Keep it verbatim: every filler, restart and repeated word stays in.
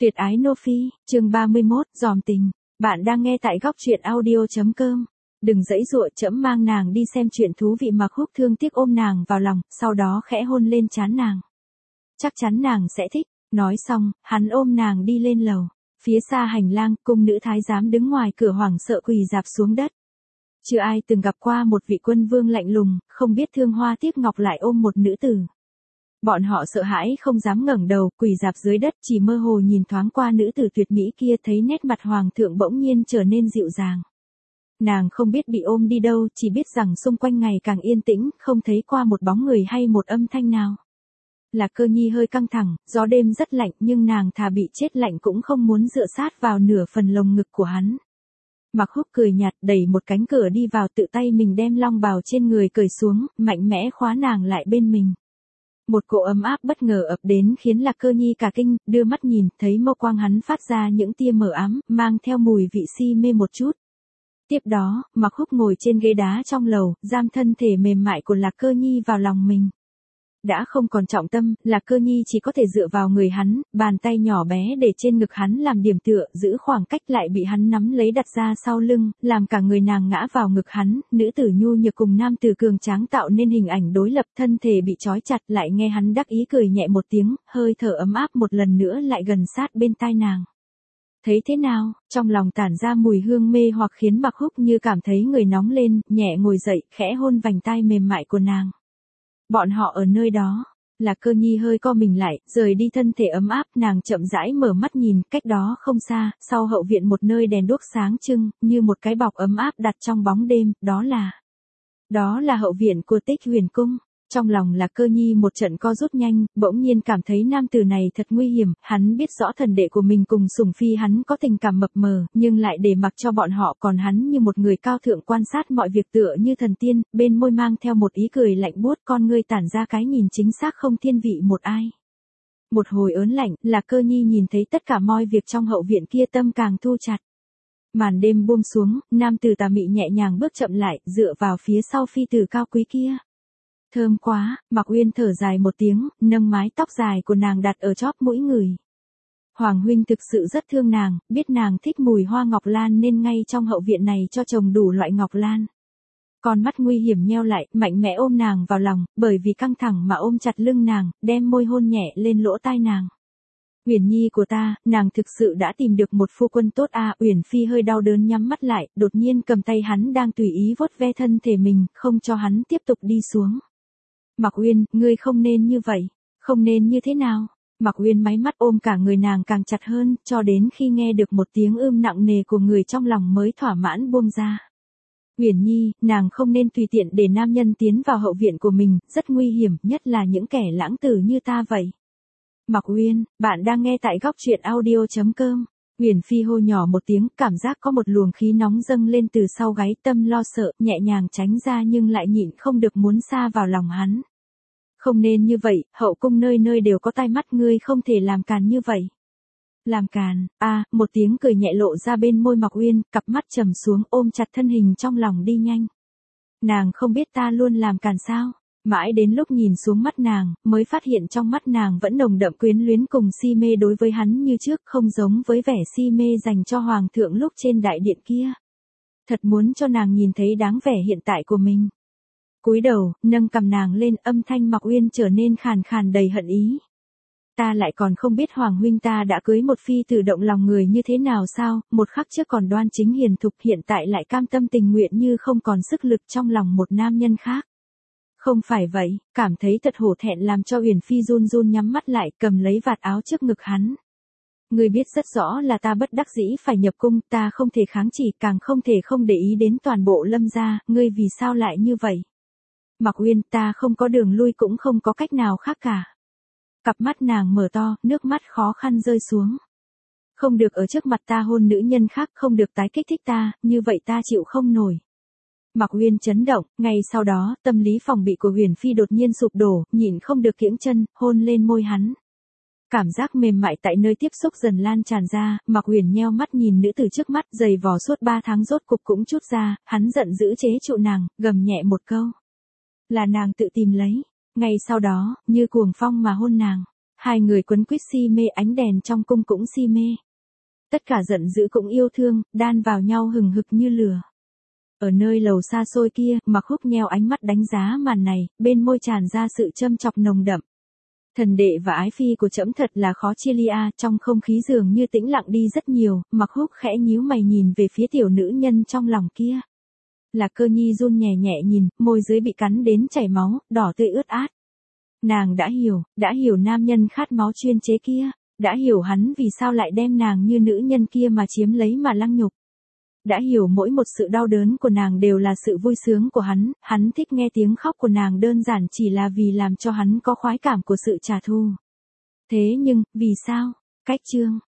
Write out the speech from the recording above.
Tuyệt ái Nô Phi, chương ba mươi mốt, dòm tình. Bạn đang nghe tại góc truyện audio.com. Đừng giãy giụa, trẫm mang nàng đi xem chuyện thú vị. Mặc Húc thương tiếc ôm nàng vào lòng, sau đó khẽ hôn lên trán nàng. Chắc chắn nàng sẽ thích. Nói xong, hắn ôm nàng đi lên lầu. Phía xa hành lang, cung nữ thái giám đứng ngoài cửa hoảng sợ quỳ rạp xuống đất. Chưa ai từng gặp qua một vị quân vương lạnh lùng, không biết thương hoa tiếc ngọc lại ôm một nữ tử. Bọn họ sợ hãi không dám ngẩng đầu, quỳ rạp dưới đất, chỉ mơ hồ nhìn thoáng qua nữ tử tuyệt mỹ kia, thấy nét mặt hoàng thượng bỗng nhiên trở nên dịu dàng. Nàng không biết bị ôm đi đâu, chỉ biết rằng xung quanh ngày càng yên tĩnh, không thấy qua một bóng người hay một âm thanh nào. Lạc Cơ Nhi hơi căng thẳng, gió đêm rất lạnh nhưng nàng thà bị chết lạnh cũng không muốn dựa sát vào nửa phần lồng ngực của hắn. Mặc Húc cười nhạt, đẩy một cánh cửa đi vào, tự tay mình đem long bào trên người cởi xuống, mạnh mẽ khóa nàng lại bên mình. Một cỗ ấm áp bất ngờ ập đến khiến Lạc Cơ Nhi cả kinh, đưa mắt nhìn, thấy mâu quang hắn phát ra những tia mờ ám, mang theo mùi vị si mê một chút. Tiếp đó, Mặc Húc ngồi trên ghế đá trong lầu, giam thân thể mềm mại của Lạc Cơ Nhi vào lòng mình. Đã không còn trọng tâm, Lạc Cơ Nhi chỉ có thể dựa vào người hắn, bàn tay nhỏ bé để trên ngực hắn làm điểm tựa, giữ khoảng cách lại bị hắn nắm lấy đặt ra sau lưng, làm cả người nàng ngã vào ngực hắn, nữ tử nhu nhược cùng nam tử cường tráng tạo nên hình ảnh đối lập, thân thể bị trói chặt, lại nghe hắn đắc ý cười nhẹ một tiếng, hơi thở ấm áp một lần nữa lại gần sát bên tai nàng. Thấy thế nào, trong lòng tản ra mùi hương mê hoặc khiến Mặc Húc như cảm thấy người nóng lên, nhẹ ngồi dậy, khẽ hôn vành tai mềm mại của nàng. Bọn họ ở nơi đó. Lạc Cơ Nhi hơi co mình lại, rời đi thân thể ấm áp, nàng chậm rãi mở mắt nhìn, cách đó không xa, sau hậu viện một nơi đèn đuốc sáng trưng, như một cái bọc ấm áp đặt trong bóng đêm, đó là... Đó là hậu viện của Tích Huyền Cung. Trong lòng Lạc Cơ Nhi một trận co rút nhanh, bỗng nhiên cảm thấy nam tử này thật nguy hiểm, hắn biết rõ thần đệ của mình cùng Sủng Phi hắn có tình cảm mập mờ, nhưng lại để mặc cho bọn họ, còn hắn như một người cao thượng quan sát mọi việc tựa như thần tiên, bên môi mang theo một ý cười lạnh buốt, con ngươi tản ra cái nhìn chính xác không thiên vị một ai. Một hồi ớn lạnh, Lạc Cơ Nhi nhìn thấy tất cả mọi việc trong hậu viện kia, tâm càng thu chặt. Màn đêm buông xuống, nam tử tà mị nhẹ nhàng bước chậm lại, dựa vào phía sau phi tử cao quý kia. Thơm quá, Mặc Uyên thở dài một tiếng, nâng mái tóc dài của nàng đặt ở chóp mũi người. Hoàng huynh thực sự rất thương nàng, biết nàng thích mùi hoa ngọc lan nên ngay trong hậu viện này cho trồng đủ loại ngọc lan. Con mắt nguy hiểm nheo lại, mạnh mẽ ôm nàng vào lòng, bởi vì căng thẳng mà ôm chặt lưng nàng, đem môi hôn nhẹ lên lỗ tai nàng. Uyển Nhi của ta, nàng thực sự đã tìm được một phu quân tốt à. Uyển Phi hơi đau đớn nhắm mắt lại, đột nhiên cầm tay hắn đang tùy ý vuốt ve thân thể mình, không cho hắn tiếp tục đi xuống. Mặc Uyên, ngươi không nên như vậy. Không nên như thế nào? Mặc Uyên máy mắt ôm cả người nàng càng chặt hơn, cho đến khi nghe được một tiếng ưm nặng nề của người trong lòng mới thỏa mãn buông ra. Uyển Nhi, nàng không nên tùy tiện để nam nhân tiến vào hậu viện của mình, rất nguy hiểm, nhất là những kẻ lãng tử như ta vậy. Mặc Uyên, bạn đang nghe tại góc truyện audio.com. Uyển Phi hô nhỏ một tiếng, cảm giác có một luồng khí nóng dâng lên từ sau gáy, tâm lo sợ, nhẹ nhàng tránh ra nhưng lại nhịn không được muốn xa vào lòng hắn. Không nên như vậy, hậu cung nơi nơi đều có tai mắt, ngươi không thể làm càn như vậy. Làm càn, a à, một tiếng cười nhẹ lộ ra bên môi Mặc Uyên, cặp mắt trầm xuống, ôm chặt thân hình trong lòng đi nhanh. Nàng không biết ta luôn làm càn sao? Mãi đến lúc nhìn xuống mắt nàng, mới phát hiện trong mắt nàng vẫn nồng đậm quyến luyến cùng si mê đối với hắn như trước, không giống với vẻ si mê dành cho hoàng thượng lúc trên đại điện kia. Thật muốn cho nàng nhìn thấy đáng vẻ hiện tại của mình. Cúi đầu, nâng cằm nàng lên, âm thanh Mặc Uyên trở nên khàn khàn đầy hận ý. Ta lại còn không biết hoàng huynh ta đã cưới một phi tử động lòng người như thế nào sao, một khắc trước còn đoan chính hiền thục, hiện tại lại cam tâm tình nguyện như không còn sức lực trong lòng một nam nhân khác. Không phải vậy, cảm thấy thật hổ thẹn làm cho Uyển Phi run run nhắm mắt lại, cầm lấy vạt áo trước ngực hắn. Ngươi biết rất rõ là ta bất đắc dĩ phải nhập cung, ta không thể kháng chỉ, càng không thể không để ý đến toàn bộ Lâm gia, ngươi vì sao lại như vậy? Mặc Uyên, ta không có đường lui cũng không có cách nào khác cả. Cặp mắt nàng mở to, nước mắt khó khăn rơi xuống. Không được ở trước mặt ta hôn nữ nhân khác, không được tái kích thích ta, như vậy ta chịu không nổi. Mặc Uyên chấn động, ngay sau đó, tâm lý phòng bị của Uyển Phi đột nhiên sụp đổ, nhịn không được kiễng chân, hôn lên môi hắn. Cảm giác mềm mại tại nơi tiếp xúc dần lan tràn ra, Mặc Uyển nheo mắt nhìn nữ tử trước mắt, giày vò suốt ba tháng rốt cục cũng chút ra, hắn giận dữ chế trụ nàng, gầm nhẹ một câu. Là nàng tự tìm lấy. Ngay sau đó, như cuồng phong mà hôn nàng. Hai người quấn quýt si mê, ánh đèn trong cung cũng si mê. Tất cả giận dữ cũng yêu thương, đan vào nhau hừng hực như lửa. Ở nơi lầu xa xôi kia, Mặc Húc nheo ánh mắt đánh giá màn này, bên môi tràn ra sự châm chọc nồng đậm. Thần đệ và ái phi của trẫm thật là khó chia ly a. Trong không khí dường như tĩnh lặng đi rất nhiều, Mặc Húc khẽ nhíu mày nhìn về phía tiểu nữ nhân trong lòng kia. Là Cơ Nhi run nhẹ nhẹ nhìn, môi dưới bị cắn đến chảy máu, đỏ tươi ướt át. Nàng đã hiểu, đã hiểu nam nhân khát máu chuyên chế kia, đã hiểu hắn vì sao lại đem nàng như nữ nhân kia mà chiếm lấy mà lăng nhục. Đã hiểu mỗi một sự đau đớn của nàng đều là sự vui sướng của hắn, hắn thích nghe tiếng khóc của nàng đơn giản chỉ là vì làm cho hắn có khoái cảm của sự trả thù. Thế nhưng, vì sao? Cách chương